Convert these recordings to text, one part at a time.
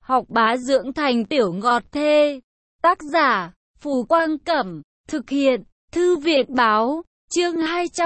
học bá dưỡng thành tiểu ngọt thê. Tác giả, Phù Quang Cẩm, thực hiện, Thư viện Báo, chương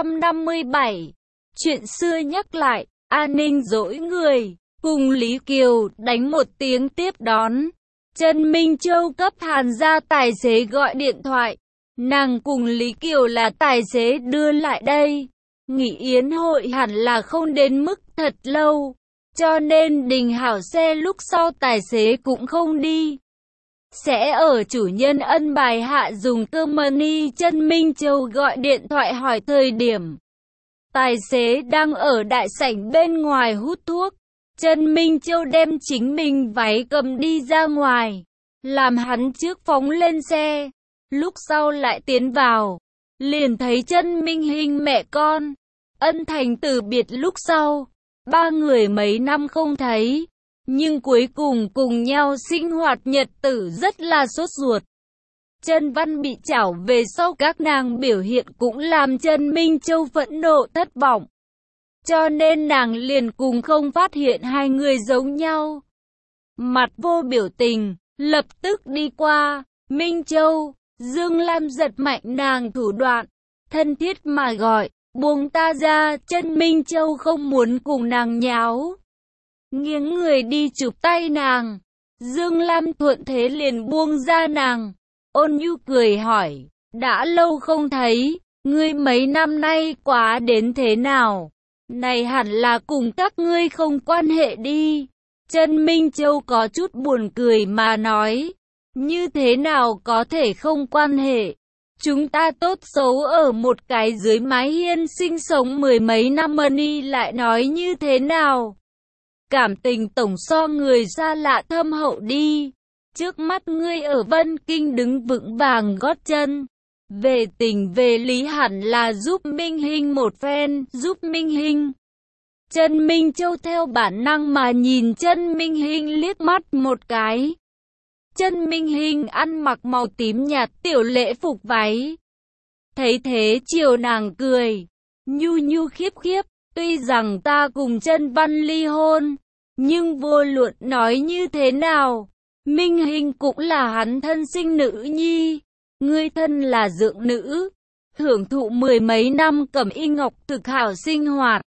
257. Chuyện xưa nhắc lại, An Ninh dỗi người, cùng Lý Kiều đánh một tiếng tiếp đón. Trần Minh Châu cấp Hàn gia tài xế gọi điện thoại. Nàng cùng Lý Kiều là tài xế đưa lại đây. Nghỉ yến hội hẳn là không đến mức thật lâu, cho nên đình hảo xe lúc sau tài xế cũng không đi. Sẽ ở chủ nhân ân bài hạ dùng cơ money. Trần Minh Châu gọi điện thoại hỏi thời điểm. Tài xế đang ở đại sảnh bên ngoài hút thuốc. Trần Minh Châu đem chính mình váy cầm đi ra ngoài, làm hắn trước phóng lên xe, lúc sau lại tiến vào. Liền thấy Trần Minh Hinh mẹ con, ân thành từ biệt lúc sau. Ba người mấy năm không thấy, nhưng cuối cùng cùng nhau sinh hoạt nhật tử rất là sốt ruột. Trần Văn bị trảo về sau các nàng biểu hiện cũng làm Trần Minh Châu phẫn nộ thất vọng. Cho nên nàng liền cùng không phát hiện hai người giống nhau. Mặt vô biểu tình, lập tức đi qua. Minh Châu, Dương Lam giật mạnh nàng thủ đoạn, thân thiết mà gọi, buông ta ra. Trần Minh Châu không muốn cùng nàng nháo, nghiêng người đi chụp tay nàng. Dương Lam thuận thế liền buông ra nàng, ôn nhu cười hỏi, đã lâu không thấy, ngươi mấy năm nay quá đến thế nào? Này hẳn là cùng các ngươi không quan hệ đi. Trần Minh Châu có chút buồn cười mà nói, như thế nào có thể không quan hệ? Chúng ta tốt xấu ở một cái dưới mái hiên sinh sống mười mấy năm money lại nói như thế nào? Cảm tình tổng so người xa lạ thâm hậu đi. Trước mắt ngươi ở Vân Kinh đứng vững vàng gót chân. Về tình về lý hẳn là giúp Minh Hinh một phen, giúp Minh Hinh. Trần Minh Châu theo bản năng mà nhìn Trần Minh Hinh liếc mắt một cái. Trần Minh Hinh ăn mặc màu tím nhạt tiểu lễ phục váy. Thấy thế chiều nàng cười, nhu nhu khiếp khiếp, tuy rằng ta cùng Trần Văn ly hôn, nhưng vô luận nói như thế nào, Minh Hinh cũng là hắn thân sinh nữ nhi. Ngươi thân là dưỡng nữ, hưởng thụ mười mấy năm cẩm y ngọc thực hảo sinh hoạt.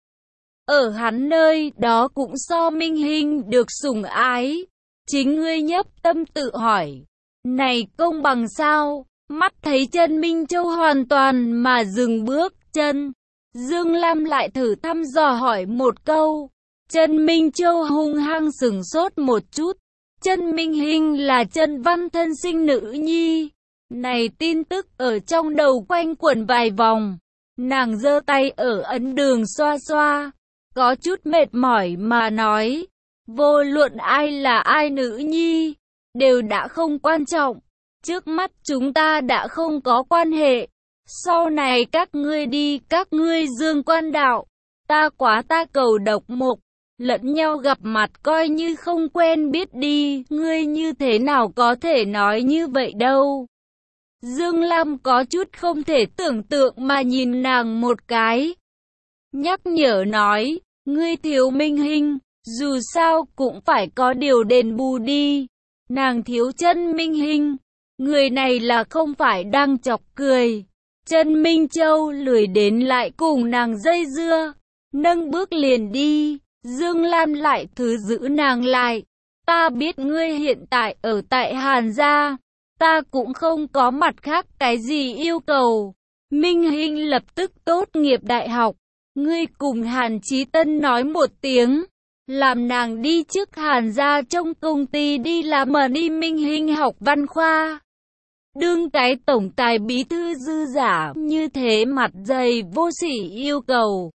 Ở hắn nơi đó cũng so Minh Hinh được sủng ái. Chính ngươi nhấp tâm tự hỏi, này công bằng sao? Mắt thấy Trần Minh Châu hoàn toàn mà dừng bước chân. Dương Lam lại thử thăm dò hỏi một câu. Trần Minh Châu hung hăng sửng sốt một chút. Trần Minh Hinh là Trần Văn thân sinh nữ nhi. Này tin tức ở trong đầu quanh quẩn vài vòng. Nàng giơ tay ở ấn đường xoa xoa, có chút mệt mỏi mà nói, vô luận ai là ai nữ nhi, đều đã không quan trọng. Trước mắt chúng ta đã không có quan hệ. Sau này các ngươi đi, các ngươi dương quan đạo, ta quá ta cầu độc mục, lẫn nhau gặp mặt coi như không quen biết đi. Ngươi như thế nào có thể nói như vậy đâu? Dương Lam có chút không thể tưởng tượng mà nhìn nàng một cái, nhắc nhở nói, ngươi thiếu Minh Hinh, dù sao cũng phải có điều đền bù đi. Nàng thiếu Trần Minh Hinh, người này là không phải đang chọc cười. Trần Minh Châu lười đến lại cùng nàng dây dưa, nâng bước liền đi. Dương Lam lại thứ giữ nàng lại, ta biết ngươi hiện tại ở tại Hàn gia, ta cũng không có mặt khác cái gì yêu cầu. Minh Hinh lập tức tốt nghiệp đại học, ngươi cùng Hàn Chí Tân nói một tiếng, làm nàng đi trước Hàn gia trong công ty đi làm đi. Minh Hinh học văn khoa, đương cái tổng tài bí thư dư giả, như thế mặt dày vô sỉ yêu cầu,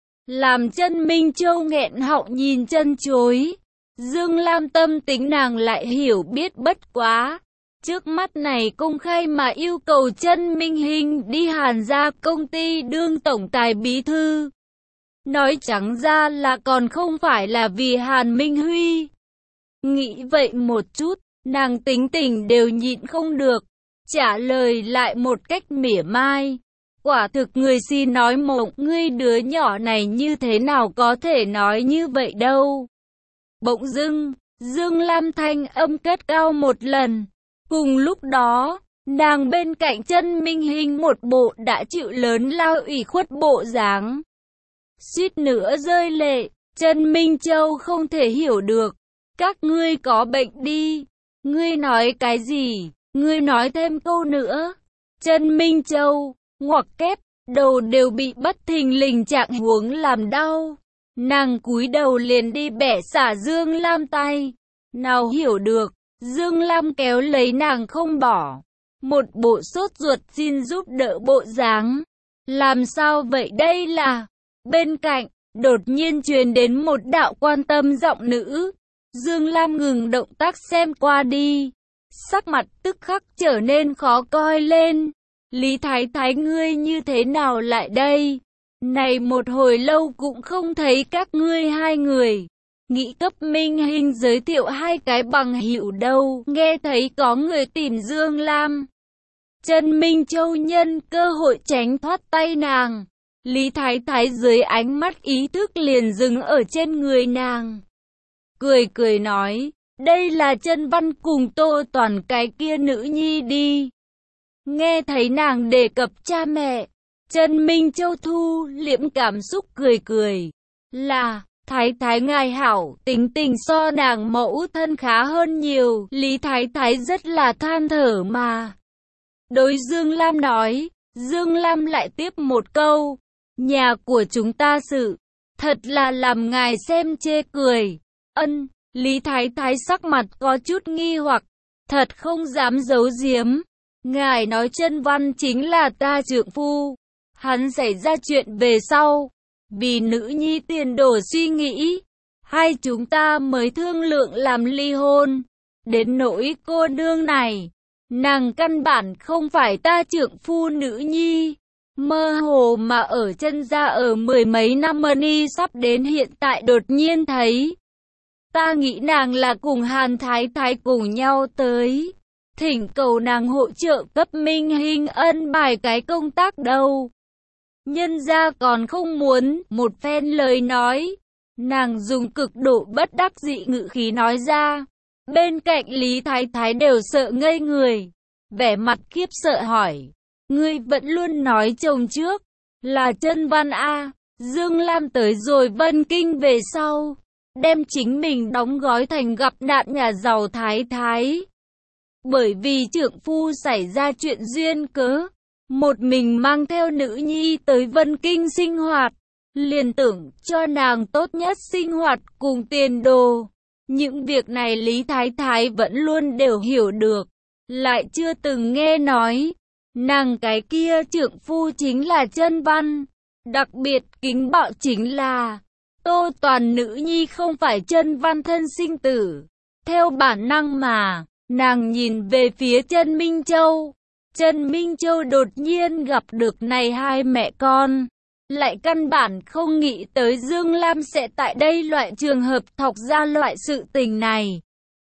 làm Trần Minh Châu nghẹn họng nhìn chân chối. Dương Lam tâm tính nàng lại hiểu biết bất quá. Trước mắt này công khai mà yêu cầu Trần Minh Hinh đi Hàn gia công ty đương tổng tài bí thư. Nói trắng ra là còn không phải là vì Hàn Minh Huy. Nghĩ vậy một chút, nàng tính tình đều nhịn không được, trả lời lại một cách mỉa mai. Quả thực người si nói mộng, ngươi đứa nhỏ này như thế nào có thể nói như vậy đâu. Bỗng dưng, Dương Lam thanh âm cất cao một lần. Cùng lúc đó, nàng bên cạnh Chân Minh Hinh một bộ đã chịu lớn lao ủy khuất bộ dáng. Suýt nữa rơi lệ, Chân Minh Châu không thể hiểu được. Các ngươi có bệnh đi. Ngươi nói cái gì? Ngươi nói thêm câu nữa. Chân Minh Châu, ngoặc kép, đầu đều bị bất thình lình trạng huống làm đau. Nàng cúi đầu liền đi bẻ xả Dương Lam tay. Nào hiểu được, Dương Lam kéo lấy nàng không bỏ. Một bộ sốt ruột xin giúp đỡ bộ dáng. Làm sao vậy đây là? Bên cạnh, đột nhiên truyền đến một đạo quan tâm giọng nữ. Dương Lam ngừng động tác xem qua đi. Sắc mặt tức khắc trở nên khó coi lên. Lý Thái Thái ngươi như thế nào lại đây? Này một hồi lâu cũng không thấy các ngươi hai người. Nghĩ cấp Minh Hinh giới thiệu hai cái bằng hữu đâu. Nghe thấy có người tìm Dương Lam. Chân Minh Châu nhân cơ hội tránh thoát tay nàng. Lý Thái Thái dưới ánh mắt ý thức liền dừng ở trên người nàng. Cười cười nói, đây là Chân Văn cùng Tô Toàn cái kia nữ nhi đi. Nghe thấy nàng đề cập cha mẹ, Chân Minh Châu thu liễm cảm xúc cười cười. Là, Thái Thái ngài hảo, tính tình so nàng mẫu thân khá hơn nhiều. Lý Thái Thái rất là than thở mà. Đối Dương Lam nói, Dương Lam lại tiếp một câu. Nhà của chúng ta sự, thật là làm ngài xem chê cười. Ân, Lý Thái Thái sắc mặt có chút nghi hoặc, thật không dám giấu giếm. Ngài nói Chân Văn chính là ta trượng phu. Hắn xảy ra chuyện về sau, vì nữ nhi tiền đồ suy nghĩ, hai chúng ta mới thương lượng làm ly hôn. Đến nỗi cô nương này, nàng căn bản không phải ta trượng phu nữ nhi. Mơ hồ mà ở Chân gia ở mười mấy năm ni sắp đến hiện tại đột nhiên thấy. Ta nghĩ nàng là cùng Hàn Thái Thái cùng nhau tới. Thỉnh cầu nàng hỗ trợ cấp Minh Hinh ân bài cái công tác đâu. Nhân gia còn không muốn, một phen lời nói. Nàng dùng cực độ bất đắc dĩ ngữ khí nói ra. Bên cạnh Lý Thái Thái đều sợ ngây người. Vẻ mặt khiếp sợ hỏi. Ngươi vẫn luôn nói chồng trước, là Chân Văn A. Dương Lam tới rồi Vân Kinh về sau, đem chính mình đóng gói thành gặp nạn nhà giàu Thái Thái. Bởi vì trượng phu xảy ra chuyện duyên cớ, một mình mang theo nữ nhi tới Vân Kinh sinh hoạt, liền tưởng cho nàng tốt nhất sinh hoạt cùng tiền đồ. Những việc này Lý Thái Thái vẫn luôn đều hiểu được, lại chưa từng nghe nói. Nàng cái kia trượng phu chính là Chân Văn, đặc biệt kính bạo chính là Tô Toàn nữ nhi không phải Chân Văn thân sinh tử. Theo bản năng mà, nàng nhìn về phía Chân Minh Châu. Chân Minh Châu đột nhiên gặp được này hai mẹ con, lại căn bản không nghĩ tới Dương Lam sẽ tại đây loại trường hợp thọc ra loại sự tình này.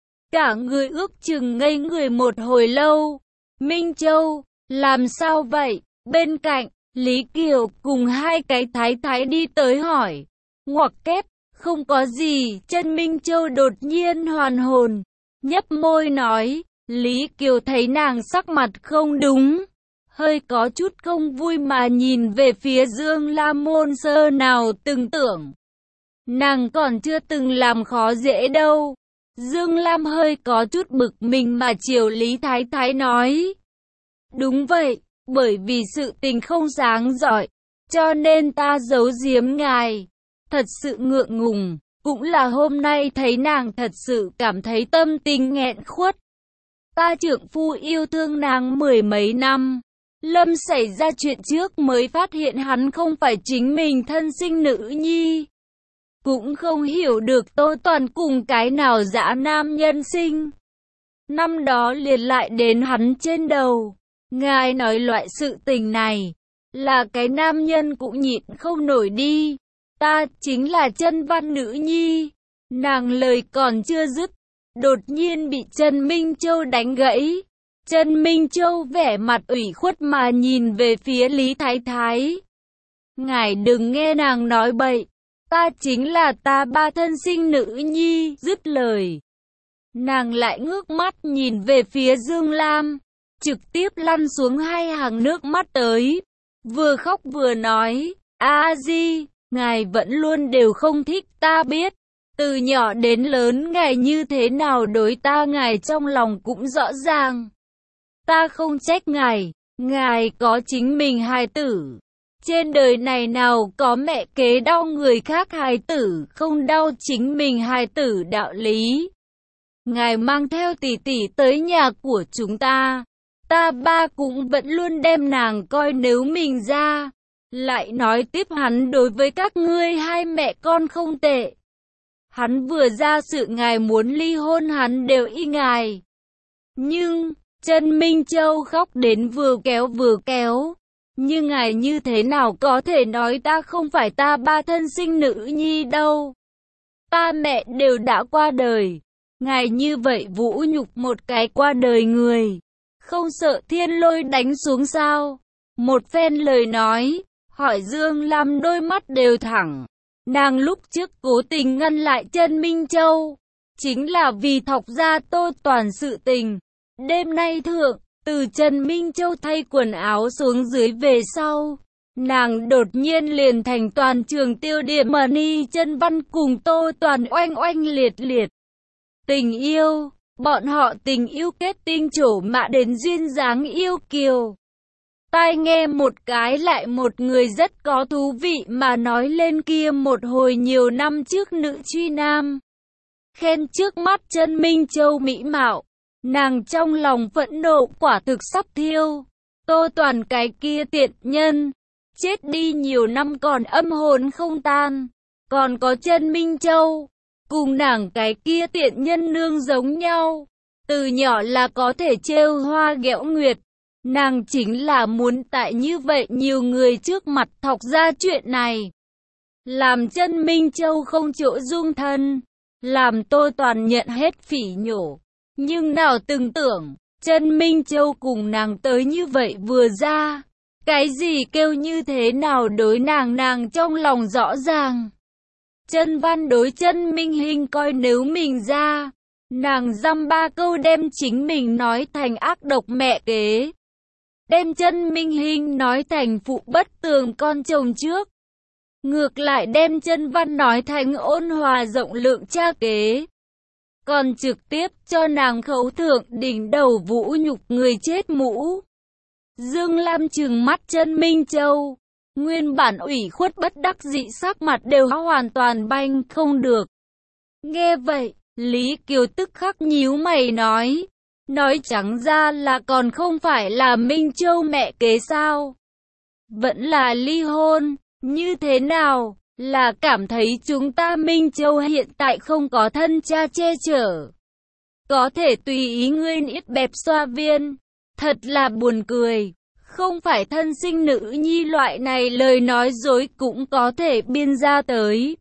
Cả người ước chừng ngây người một hồi lâu. Minh Châu, làm sao vậy? Bên cạnh, Lý Kiều cùng hai cái thái thái đi tới hỏi. Ngoặc kép, không có gì. Chân Minh Châu đột nhiên hoàn hồn, nhấp môi nói. Lý Kiều thấy nàng sắc mặt không đúng, hơi có chút không vui mà nhìn về phía Dương Lam môn sơ nào từng tưởng. Nàng còn chưa từng làm khó dễ đâu. Dương Lam hơi có chút bực mình mà chiều Lý Thái Thái nói. Đúng vậy, bởi vì sự tình không sáng giỏi, cho nên ta giấu giếm ngài. Thật sự ngượng ngùng, cũng là hôm nay thấy nàng thật sự cảm thấy tâm tình nghẹn khuất. Ta trượng phu yêu thương nàng mười mấy năm. Lâm xảy ra chuyện trước mới phát hiện hắn không phải chính mình thân sinh nữ nhi. Cũng không hiểu được Tô Toàn cùng cái nào dã nam nhân sinh. Năm đó liền lại đến hắn trên đầu. Ngài nói loại sự tình này, là cái nam nhân cũng nhịn không nổi đi. Ta chính là Chân Văn nữ nhi. Nàng lời còn chưa dứt, đột nhiên bị Chân Minh Châu đánh gãy. Chân Minh Châu vẻ mặt ủy khuất mà nhìn về phía Lý Thái Thái. Ngài đừng nghe nàng nói bậy, ta chính là ta ba thân sinh nữ nhi. Dứt lời, Nàng lại ngước mắt nhìn về phía Dương Lam, trực tiếp lăn xuống hai hàng nước mắt tới, vừa khóc vừa nói, A Di, ngài vẫn luôn đều không thích ta biết. Từ nhỏ đến lớn ngài như thế nào đối ta ngài trong lòng cũng rõ ràng. Ta không trách ngài, ngài có chính mình hài tử. Trên đời này nào có mẹ kế đau người khác hài tử không đau chính mình hài tử đạo lý. Ngài mang theo tỷ tỷ tới nhà của chúng ta. Ta ba cũng vẫn luôn đem nàng coi nếu mình ra. Lại nói tiếp hắn đối với các ngươi hai mẹ con không tệ. Hắn vừa ra sự ngài muốn ly hôn hắn đều y ngài. Nhưng, Trần Minh Châu khóc đến vừa kéo. Nhưng ngài như thế nào có thể nói ta không phải ta ba thân sinh nữ nhi đâu. Ta mẹ đều đã qua đời. Ngài như vậy vũ nhục một cái qua đời người. Không sợ thiên lôi đánh xuống sao? Một phen lời nói, hỏi Dương Lam đôi mắt đều thẳng. Nàng lúc trước cố tình ngăn lại Trần Minh Châu. Chính là vì Thọc Gia Tô Toàn sự tình. Đêm nay thượng, từ Trần Minh Châu thay quần áo xuống dưới về sau. Nàng đột nhiên liền thành toàn trường tiêu điểm mà Ni Chân Văn cùng Tô Toàn oanh oanh liệt liệt. Tình yêu, bọn họ tình yêu kết tinh trổ mạ đến duyên dáng yêu kiều. Tai nghe một cái lại một người rất có thú vị mà nói lên kia một hồi nhiều năm trước nữ truy nam. Khen trước mắt Trần Minh Châu mỹ mạo, nàng trong lòng phẫn nộ quả thực sắp thiêu. Tô Toàn cái kia tiện nhân, chết đi nhiều năm còn âm hồn không tan. Còn có Trần Minh Châu, cùng nàng cái kia tiện nhân nương giống nhau. Từ nhỏ là có thể trêu hoa ghẹo nguyệt. Nàng chính là muốn tại như vậy nhiều người trước mặt Thọc ra chuyện này. Làm Trần Minh Châu không chỗ dung thân. Làm Tô Toàn nhận hết phỉ nhổ. Nhưng nào từng tưởng, Trần Minh Châu cùng nàng tới như vậy vừa ra. Cái gì kêu như thế nào đối nàng trong lòng rõ ràng. Trần Văn đối Trần Minh Hinh coi nếu mình ra. Nàng dăm ba câu đem chính mình nói thành ác độc mẹ kế. Đem Trần Minh Hinh nói thành phụ bất tường con chồng trước. Ngược lại đem Trần Văn nói thành ôn hòa rộng lượng cha kế. Còn trực tiếp cho nàng khấu thượng đỉnh đầu vũ nhục người chết mũ. Dương Lam trừng mắt Trần Minh Châu. Nguyên bản ủy khuất bất đắc dĩ sắc mặt đều hoàn toàn banh không được. Nghe vậy, Lý Kiều tức khắc nhíu mày nói. Nói trắng ra là còn không phải là Minh Châu mẹ kế sao? Vẫn là ly hôn, như thế nào? Là cảm thấy chúng ta Minh Châu hiện tại không có thân cha che chở. Có thể tùy ý ngươi niết bẹp xoa viên. Thật là buồn cười. Không phải thân sinh nữ nhi loại này lời nói dối cũng có thể biên ra tới.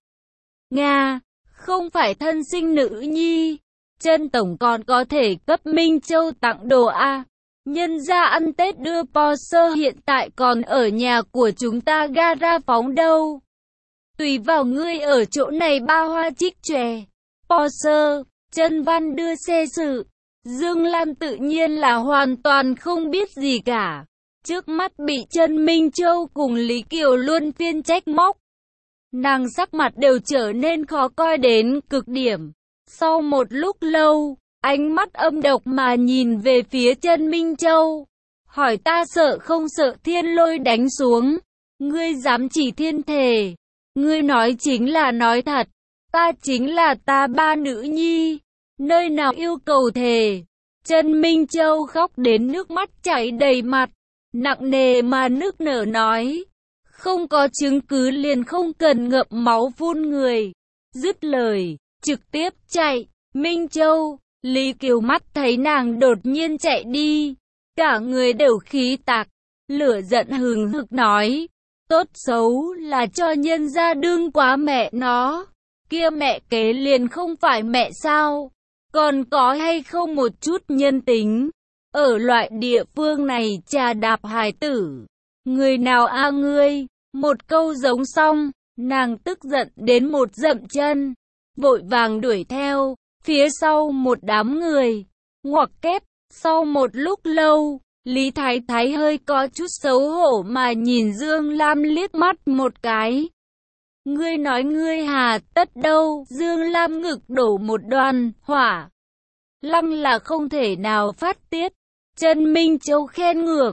Nga, không phải thân sinh nữ nhi. Trần Tổng còn có thể cấp Minh Châu tặng đồ A. Nhân ra ăn Tết đưa Porsche hiện tại còn ở nhà của chúng ta gara phóng đâu. Tùy vào ngươi ở chỗ này ba hoa trích chòe. Porsche, Trần Văn đưa xe sự. Dương Lam tự nhiên là hoàn toàn không biết gì cả. Trước mắt bị Trần Minh Châu cùng Lý Kiều luôn phiên trách móc. Nàng sắc mặt đều trở nên khó coi đến cực điểm. Sau một lúc lâu, ánh mắt âm độc mà nhìn về phía Trần Minh Châu. Hỏi ta sợ không sợ thiên lôi đánh xuống. Ngươi dám chỉ thiên thề. Ngươi nói chính là nói thật. Ta chính là ta ba nữ nhi. Nơi nào yêu cầu thề. Trần Minh Châu khóc đến nước mắt chảy đầy mặt. Nặng nề mà nức nở nói. Không có chứng cứ liền không cần ngậm máu phun người. Dứt lời, trực tiếp chạy. Minh Châu, Lý Kiều mắt thấy nàng đột nhiên chạy đi. Cả người đều khí tạc. Lửa giận hừng hực nói. Tốt xấu là cho nhân gia đương quá mẹ nó. Kia mẹ kế liền không phải mẹ sao? Còn có hay không một chút nhân tính? Ở loại địa phương này trà đạp hài tử. Người nào a ngươi? Một câu giống xong, nàng tức giận đến một dậm chân. Vội vàng đuổi theo. Phía sau một đám người, ngoặc kép, sau một lúc lâu, Lý Thái Thái hơi có chút xấu hổ mà nhìn Dương Lam liếc mắt một cái. Ngươi nói ngươi hà tất đâu? Dương Lam ngực đổ một đoàn hỏa. Lăng là không thể nào phát tiết. Trần Minh Châu khen ngược.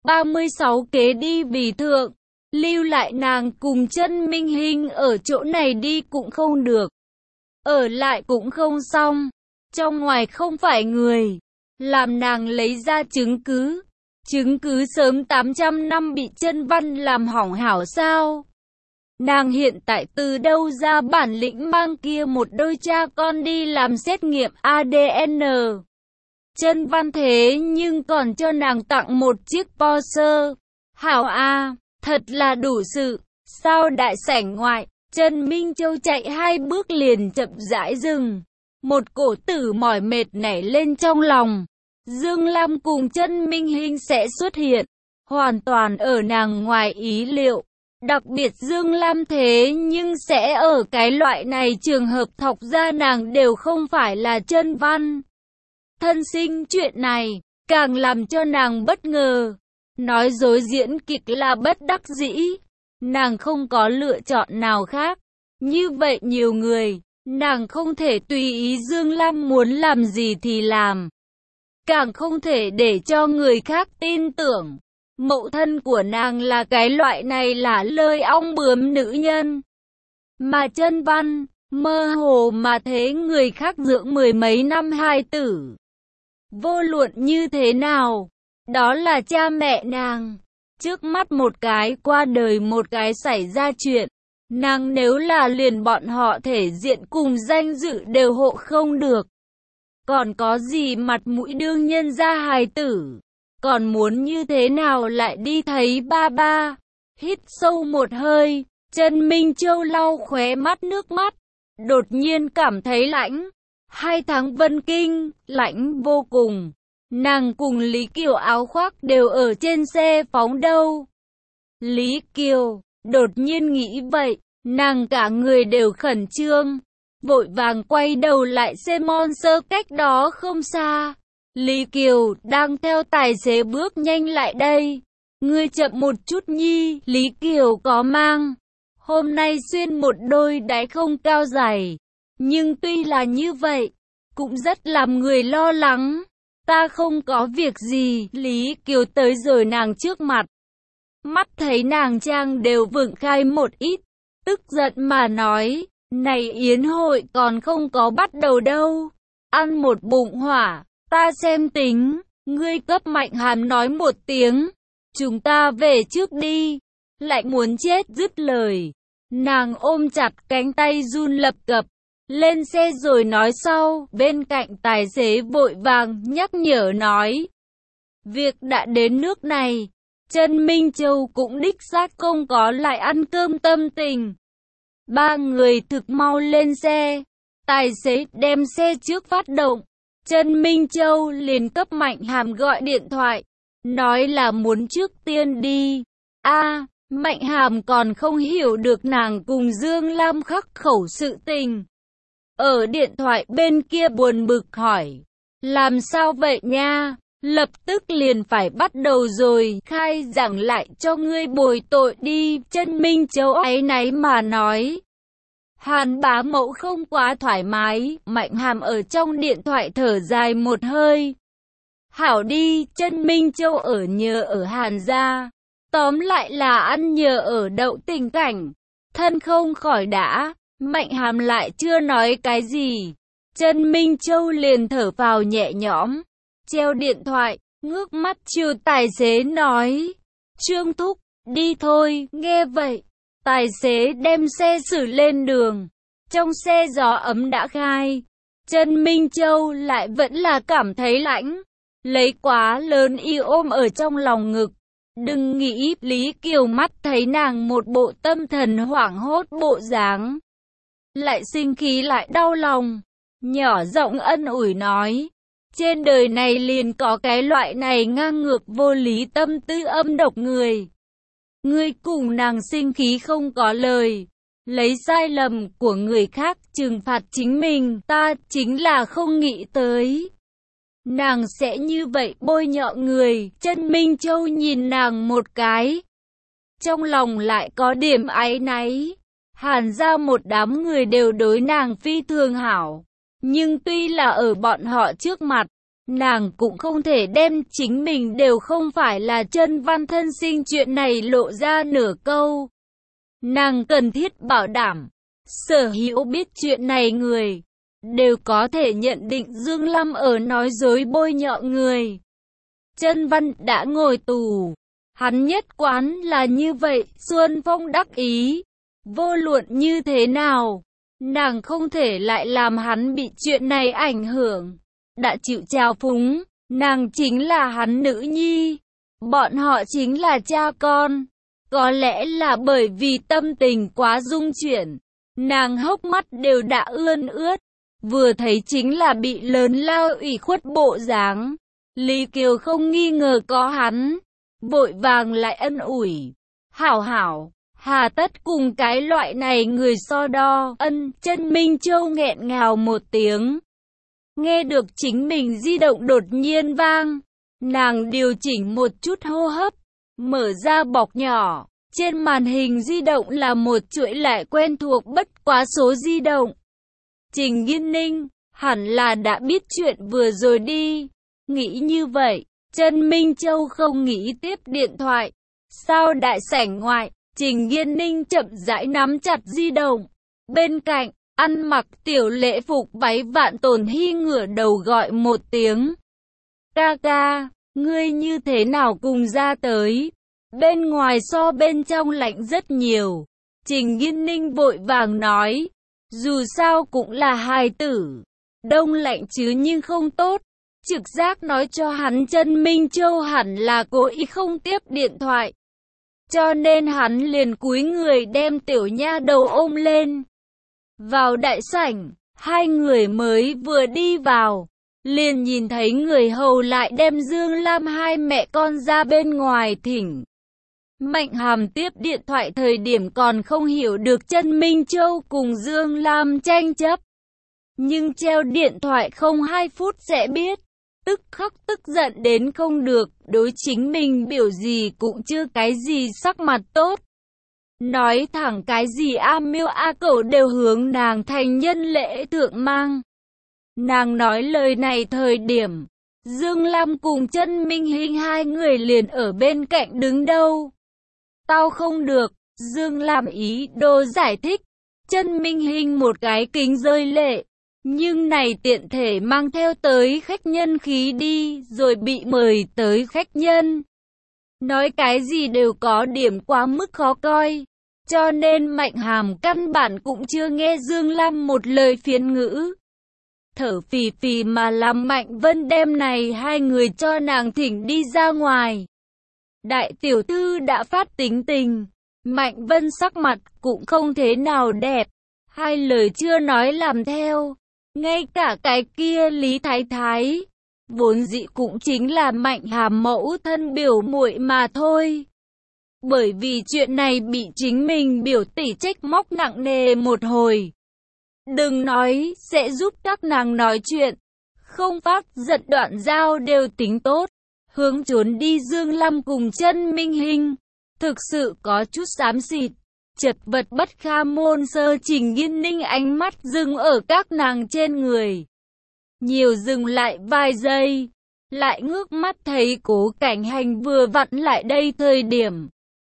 36 kế đi vì thượng. Lưu lại nàng cùng Trần Minh Hinh ở chỗ này đi cũng không được. Ở lại cũng không xong. Trong ngoài không phải người. Làm nàng lấy ra chứng cứ. Chứng cứ sớm 800 năm bị Trân Văn làm hỏng hảo sao? Nàng hiện tại từ đâu ra bản lĩnh mang kia một đôi cha con đi làm xét nghiệm ADN. Trân Văn thế nhưng còn cho nàng tặng một chiếc Porsche. Hảo a, thật là đủ sự. Sao đại sảnh ngoại, Trần Minh Châu chạy 2 bước liền chậm rãi dừng. Một cổ tử mỏi mệt nảy lên trong lòng. Dương Lam cùng Trần Minh Hinh sẽ xuất hiện, hoàn toàn ở nàng ngoài ý liệu. Đặc biệt Dương Lam thế nhưng sẽ ở cái loại này trường hợp thọc ra nàng đều không phải là Trân Văn. Thân sinh chuyện này, càng làm cho nàng bất ngờ. Nói dối diễn kịch là bất đắc dĩ. Nàng không có lựa chọn nào khác. Như vậy nhiều người, nàng không thể tùy ý Dương Lam muốn làm gì thì làm. Càng không thể để cho người khác tin tưởng. Mẫu thân của nàng là cái loại này là lời ong bướm nữ nhân. Mà Trân Văn, mơ hồ mà thế người khác dưỡng 10 mấy năm hài tử. Vô luận như thế nào, đó là cha mẹ nàng. Trước mắt một cái qua đời một cái xảy ra chuyện. Nàng nếu là liền bọn họ thể diện cùng danh dự đều hộ không được. Còn có gì mặt mũi đương nhân ra hài tử. Còn muốn như thế nào lại đi thấy ba ba. Hít sâu một hơi, Trần Minh Châu lau khóe mắt nước mắt. Đột nhiên cảm thấy lạnh. 2 tháng Vân Kinh, lạnh vô cùng. Nàng cùng Lý Kiều áo khoác đều ở trên xe phóng đâu. Lý Kiều, đột nhiên nghĩ vậy, nàng cả người đều khẩn trương. Vội vàng quay đầu lại xem Monster cách đó không xa. Lý Kiều đang theo tài xế bước nhanh lại đây. Ngươi chậm một chút nhi, Lý Kiều có mang. Hôm nay xuyên một đôi đáy không cao dày. Nhưng tuy là như vậy, cũng rất làm người lo lắng. Ta không có việc gì, Lý Kiều tới rồi nàng trước mặt. Mắt thấy nàng trang đều vượng khai một ít, tức giận mà nói, này yến hội còn không có bắt đầu đâu. Ăn một bụng hỏa, ta xem tính, ngươi cấp Mạnh Hàm nói một tiếng. Chúng ta về trước đi, lại muốn chết dứt lời. Nàng ôm chặt cánh tay run lập cập. Lên xe rồi nói sau, bên cạnh tài xế vội vàng nhắc nhở nói. Việc đã đến nước này, Trần Minh Châu cũng đích xác không có lại ăn cơm tâm tình. 3 người thực mau lên xe, tài xế đem xe trước phát động. Trần Minh Châu liền cấp Mạnh Hàm gọi điện thoại, nói là muốn trước tiên đi. Mạnh Hàm còn không hiểu được nàng cùng Dương Lam khắc khẩu sự tình. Ở điện thoại bên kia buồn bực hỏi, làm sao vậy nha, lập tức liền phải bắt đầu rồi, khai giảng lại cho ngươi bồi tội đi. Trần Minh Châu áy náy mà nói. Hàn bá mẫu không quá thoải mái, Mạnh Hàm ở trong điện thoại thở dài một hơi. Hảo đi, Trần Minh Châu ở nhờ ở Hàn gia, tóm lại là ăn nhờ ở đậu tình cảnh, thân không khỏi đã. Mạnh Hàm lại chưa nói cái gì, Trần Minh Châu liền thở phào nhẹ nhõm, treo điện thoại, ngước mắt chiều tài xế nói, Trương Thúc, đi thôi. Nghe vậy, tài xế đem xe xử lên đường, trong xe gió ấm đã khai, Trần Minh Châu lại vẫn là cảm thấy lạnh, lấy quá lớn y ôm ở trong lòng ngực. Đừng nghĩ, Lý Kiều mắt thấy nàng một bộ tâm thần hoảng hốt bộ dáng, lại sinh khí lại đau lòng, nhỏ giọng ân ủi nói, trên đời này liền có cái loại này ngang ngược vô lý tâm tư âm độc người. Ngươi cùng nàng sinh khí không có lời, lấy sai lầm của người khác trừng phạt chính mình, ta chính là không nghĩ tới. Nàng sẽ như vậy bôi nhọ người. Chân Minh Châu nhìn nàng một cái. Trong lòng lại có điểm áy náy. Hàn gia một đám người đều đối nàng phi thường hảo. Nhưng tuy là ở bọn họ trước mặt, nàng cũng không thể đem chính mình đều không phải là chân văn thân sinh chuyện này lộ ra nửa câu. Nàng cần thiết bảo đảm, sở hữu biết chuyện này người, đều có thể nhận định Dương Lâm ở nói dối bôi nhọ người. Chân Văn đã ngồi tù, hắn nhất quán là như vậy. Xuân Phong đắc ý, vô luận như thế nào, nàng không thể lại làm hắn bị chuyện này ảnh hưởng. Đã chịu trào phúng, nàng chính là hắn nữ nhi, bọn họ chính là cha con. Có lẽ là bởi vì tâm tình quá rung chuyển, nàng hốc mắt đều đã ươn ướt, vừa thấy chính là bị lớn lao ủy khuất bộ dáng. Lý Kiều không nghi ngờ có hắn, vội vàng lại ân ủi. Hảo hảo, hà tất cùng cái loại này người so đo. Chân Minh Châu nghẹn ngào một tiếng. Nghe được chính mình di động đột nhiên vang, nàng điều chỉnh một chút hô hấp, mở ra bọc nhỏ. Trên màn hình di động là một chuỗi lại quen thuộc bất quá số di động. Trình Nghiên Ninh, hẳn là đã biết chuyện vừa rồi đi. Nghĩ như vậy, Chân Minh Châu không nghĩ tiếp điện thoại. Sau đại sảnh ngoại, Trình Nghiên Ninh chậm rãi nắm chặt di động. Bên cạnh, ăn mặc tiểu lễ phục váy Vạn Tồn Hy ngửa đầu gọi một tiếng. Ca ca, ngươi như thế nào cùng ra tới? Bên ngoài so bên trong lạnh rất nhiều. Trình Nghiên Ninh vội vàng nói. Dù sao cũng là hài tử. Đông lạnh chứ nhưng không tốt. Trực giác nói cho hắn Chân Minh Châu hẳn là cố ý không tiếp điện thoại. Cho nên hắn liền cúi người đem tiểu nha đầu ôm lên. Vào đại sảnh, hai người mới vừa đi vào, liền nhìn thấy người hầu lại đem Dương Lam hai mẹ con ra bên ngoài thỉnh. Mạnh Hàm tiếp điện thoại thời điểm còn không hiểu được Chân Minh Châu cùng Dương Lam tranh chấp. Nhưng treo điện thoại không 2 phút sẽ biết, tức khắc tức giận đến không được, đối chính mình biểu gì cũng chưa cái gì sắc mặt tốt. Nói thẳng cái gì A Miêu A Cẩu đều hướng nàng thành nhân lễ thượng mang. Nàng nói lời này thời điểm, Dương Lam cùng Chân Minh Hinh hai người liền ở bên cạnh đứng đâu. Tao không được, Dương Lam ý đồ giải thích, Chân Minh Hinh một cái kính rơi lệ. Nhưng này tiện thể mang theo tới khách nhân khí đi, rồi bị mời tới khách nhân. Nói cái gì đều có điểm quá mức khó coi. Cho nên Mạnh Hàm căn bản cũng chưa nghe Dương Lam một lời phiến ngữ. Thở phì phì mà làm Mạnh Vân đem này hai người cho nàng thỉnh đi ra ngoài. Đại tiểu thư đã phát tính tình, Mạnh Vân sắc mặt cũng không thế nào đẹp. Hai lời chưa nói làm theo. Ngay cả cái kia Lý Thái Thái, vốn dĩ cũng chính là Mạnh Hàm mẫu thân biểu muội mà thôi. Bởi vì chuyện này bị chính mình biểu tỷ trách móc nặng nề một hồi. Đừng nói sẽ giúp các nàng nói chuyện, không phát giận đoạn giao đều tính tốt. Hướng trốn đi Dương Lam cùng Chân Minh Hinh, thực sự có chút xám xịt. Chật vật bất kham môn sơ. Trình Nghiên Ninh ánh mắt dừng ở các nàng trên người. Nhiều dừng lại vài giây, lại ngước mắt thấy Cố Cảnh Hành vừa vặn lại đây thời điểm.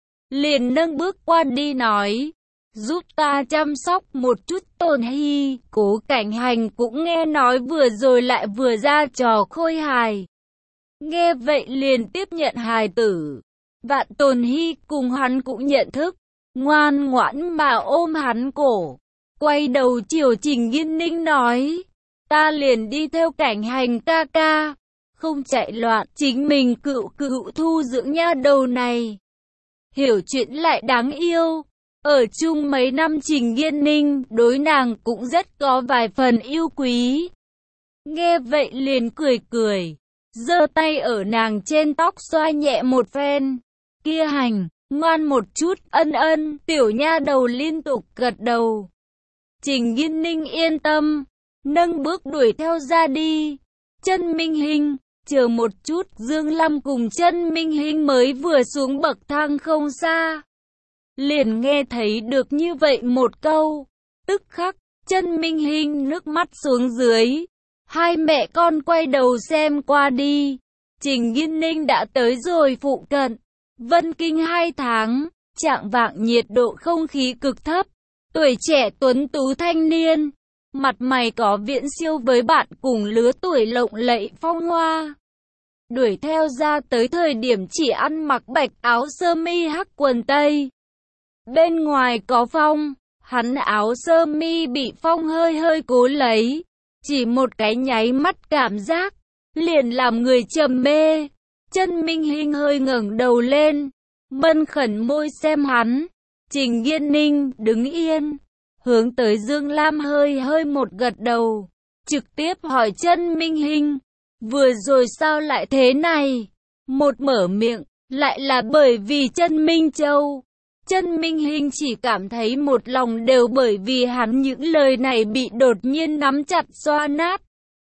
Liền nâng bước qua đi nói, giúp ta chăm sóc một chút Tồn Hy. Cố Cảnh Hành cũng nghe nói vừa rồi lại vừa ra trò khôi hài. Nghe vậy liền tiếp nhận hài tử. Vạn Tồn Hy cùng hắn cũng nhận thức. Ngoan ngoãn mà ôm hắn cổ, quay đầu chiều Trình Nghiên Ninh nói, ta liền đi theo Cảnh Hành ca ca, không chạy loạn, chính mình cựu thu dưỡng nha đầu này. Hiểu chuyện lại đáng yêu, ở chung mấy năm Trình Nghiên Ninh đối nàng cũng rất có vài phần yêu quý. Nghe vậy liền cười cười, giơ tay ở nàng trên tóc xoa nhẹ một phen, kia Hành. Ngoan một chút, ân ân, tiểu nha đầu liên tục gật đầu. Trình Nghiên Ninh yên tâm, nâng bước đuổi theo ra đi. Chân Minh Hinh, chờ một chút, Dương Lam cùng Chân Minh Hinh mới vừa xuống bậc thang không xa, liền nghe thấy được như vậy một câu. Tức khắc, Chân Minh Hinh nước mắt xuống dưới. Hai mẹ con quay đầu xem qua đi. Trình Nghiên Ninh đã tới rồi phụ cận. Vân Kinh 2 tháng, chạng vạng nhiệt độ không khí cực thấp. Tuổi trẻ tuấn tú thanh niên, mặt mày có viễn siêu với bạn cùng lứa tuổi lộng lẫy phong hoa. Đuổi theo ra tới thời điểm chỉ ăn mặc bạch áo sơ mi hắc quần tây. Bên ngoài có phong, hắn áo sơ mi bị phong hơi hơi cố lấy. Chỉ một cái nháy mắt cảm giác, liền làm người trầm mê. Chân Minh Hinh hơi ngẩng đầu lên, mân khẩn môi xem hắn. Trình Nghiên Ninh đứng yên, hướng tới Dương Lam hơi hơi một gật đầu, trực tiếp hỏi Chân Minh Hinh, vừa rồi sao lại thế này? Một mở miệng, lại là bởi vì Chân Minh Châu. Chân Minh Hinh chỉ cảm thấy một lòng đều bởi vì hắn những lời này bị đột nhiên nắm chặt xoa nát.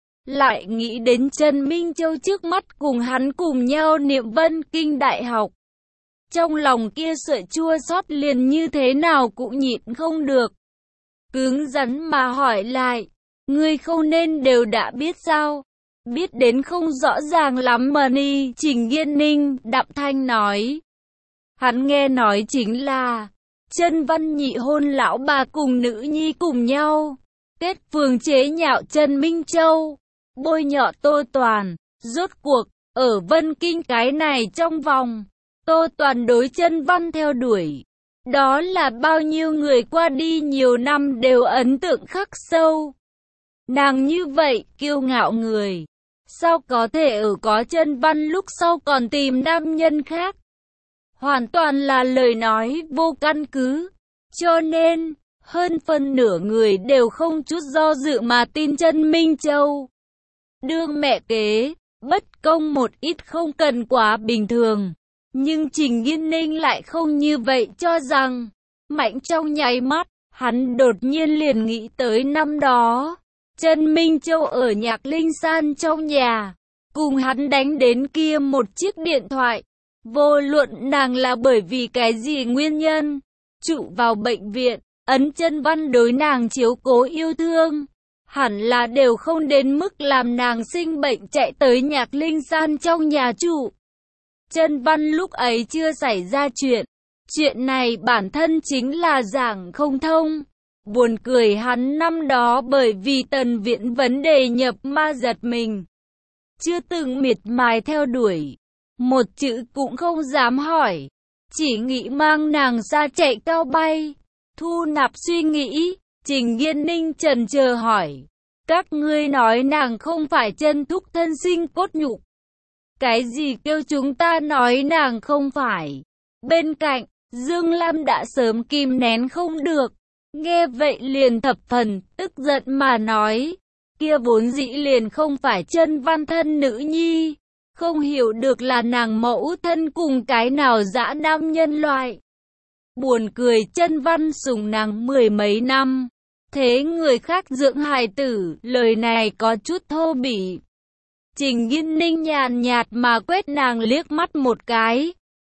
Lại nghĩ đến Chân Minh Châu trước mắt cùng hắn cùng nhau niệm Vân Kinh Đại học. Trong lòng kia sợi chua xót liền như thế nào cũng nhịn không được. Cứng rắn mà hỏi lại, ngươi không nên đều đã biết sao? Biết đến không rõ ràng lắm mà ni. Trình Nghiên Ninh đạm thanh nói. Hắn nghe nói chính là Chân Văn nhị hôn lão bà cùng nữ nhi cùng nhau kết phường chế nhạo Chân Minh Châu, bôi nhọ Tô Toàn. Rốt cuộc ở Vân Kinh cái này trong vòng, Tô Toàn đối Chân Văn theo đuổi, đó là bao nhiêu người qua đi nhiều năm đều ấn tượng khắc sâu. Nàng như vậy kiêu ngạo người, sao có thể ở có Chân Văn lúc sau còn tìm nam nhân khác? Hoàn toàn là lời nói vô căn cứ. Cho nên, hơn phân nửa người đều không chút do dự mà tin Chân Minh Châu. Đương mẹ kế, bất công một ít không cần quá bình thường. Nhưng Trình Nghiên Ninh lại không như vậy cho rằng. Mạnh trong nháy mắt, hắn đột nhiên liền nghĩ tới năm đó. Chân Minh Châu ở Nhạc Linh San trong nhà, cùng hắn đánh đến kia một chiếc điện thoại. Vô luận nàng là bởi vì cái gì nguyên nhân, trụ vào bệnh viện, ấn Chân Văn đối nàng chiếu cố yêu thương, hẳn là đều không đến mức làm nàng sinh bệnh chạy tới Nhạc Linh San trong nhà trụ. Chân Văn lúc ấy chưa xảy ra chuyện này bản thân chính là giảng không thông. Buồn cười hắn năm đó bởi vì Tần Viễn vấn đề nhập ma giật mình, chưa từng miệt mài theo đuổi, một chữ cũng không dám hỏi, chỉ nghĩ mang nàng ra chạy cao bay. Thu nạp suy nghĩ, Trình Nghiên Ninh chần chờ hỏi, các ngươi nói nàng không phải chân thúc thân sinh cốt nhục. Cái gì kêu chúng ta nói nàng không phải? Bên cạnh, Dương Lam đã sớm kìm nén không được, nghe vậy liền thập phần tức giận mà nói, kia vốn dĩ liền không phải Chân Văn thân nữ nhi, không hiểu được là nàng mẫu thân cùng cái nào dã nam nhân loại. Buồn cười, Chân Văn sủng nàng mười mấy năm, thế người khác dưỡng hài tử, lời này có chút thô bỉ. Trình Nghiên Ninh nhàn nhạt mà quét nàng liếc mắt một cái.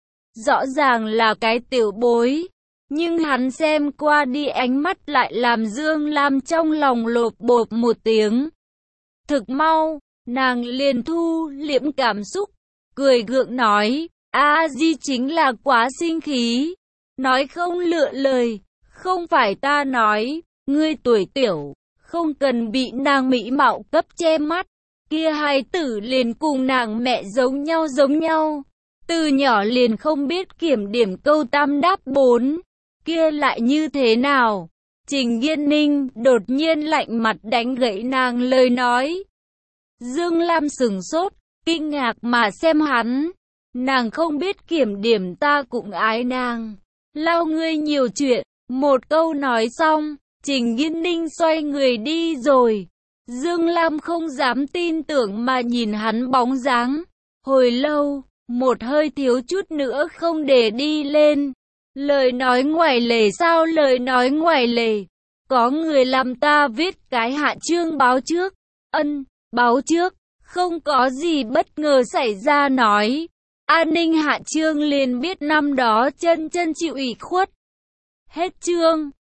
Rõ ràng là cái tiểu bối, nhưng hắn xem qua đi ánh mắt lại làm Dương Lam trong lòng lột bột một tiếng. Thực mau, nàng liền thu liễm cảm xúc, cười gượng nói, A Di chính là quá sinh khí, nói không lựa lời, không phải ta nói, ngươi tuổi tiểu, không cần bị nàng mỹ mạo cấp che mắt, kia hai tử liền cùng nàng mẹ giống nhau, từ nhỏ liền không biết kiểm điểm câu tam đáp bốn, kia lại như thế nào? Trình Nghiên Ninh đột nhiên lạnh mặt đánh gãy nàng lời nói. Dương Lam sửng sốt, kinh ngạc mà xem hắn. Nàng không biết kiểm điểm, ta cũng ái nàng. Lao ngươi nhiều chuyện. Một câu nói xong, Trình Nghiên Ninh xoay người đi rồi. Dương Lam không dám tin tưởng mà nhìn hắn bóng dáng. Hồi lâu, một hơi thiếu chút nữa không để đi lên. Lời nói ngoài lề sao lời nói ngoài lề. Có người làm ta viết cái hạ chương báo trước. Báo trước, không có gì bất ngờ xảy ra nói. An Ninh hạ chương liền biết năm đó chân chịu ủy khuất. Hết chương.